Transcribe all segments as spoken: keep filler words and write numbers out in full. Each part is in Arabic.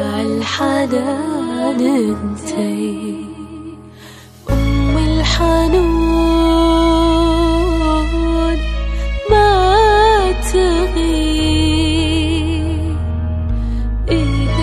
عالحنان انتي أم الحنون ما تغيب، إيه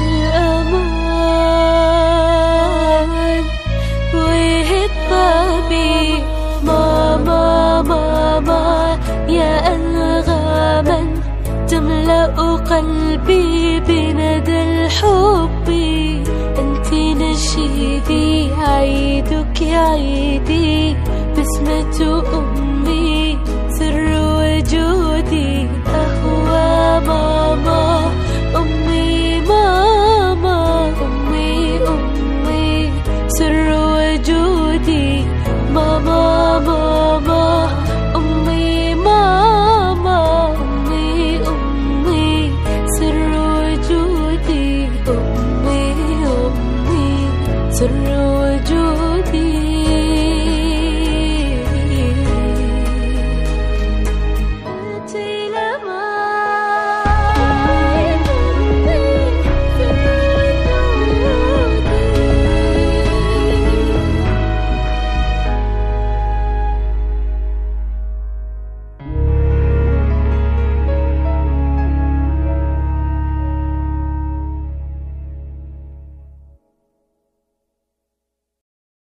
الأمان وإيه الطبيب. ماما ماما يا أنغاما تملأ قلبي بندى الحب، أنت نشيدي عيدك يا عيدي، بسمة أمي سر وجودي. أهوى ماما أمي ماما أمي أمي سر وجودي. ماما ماما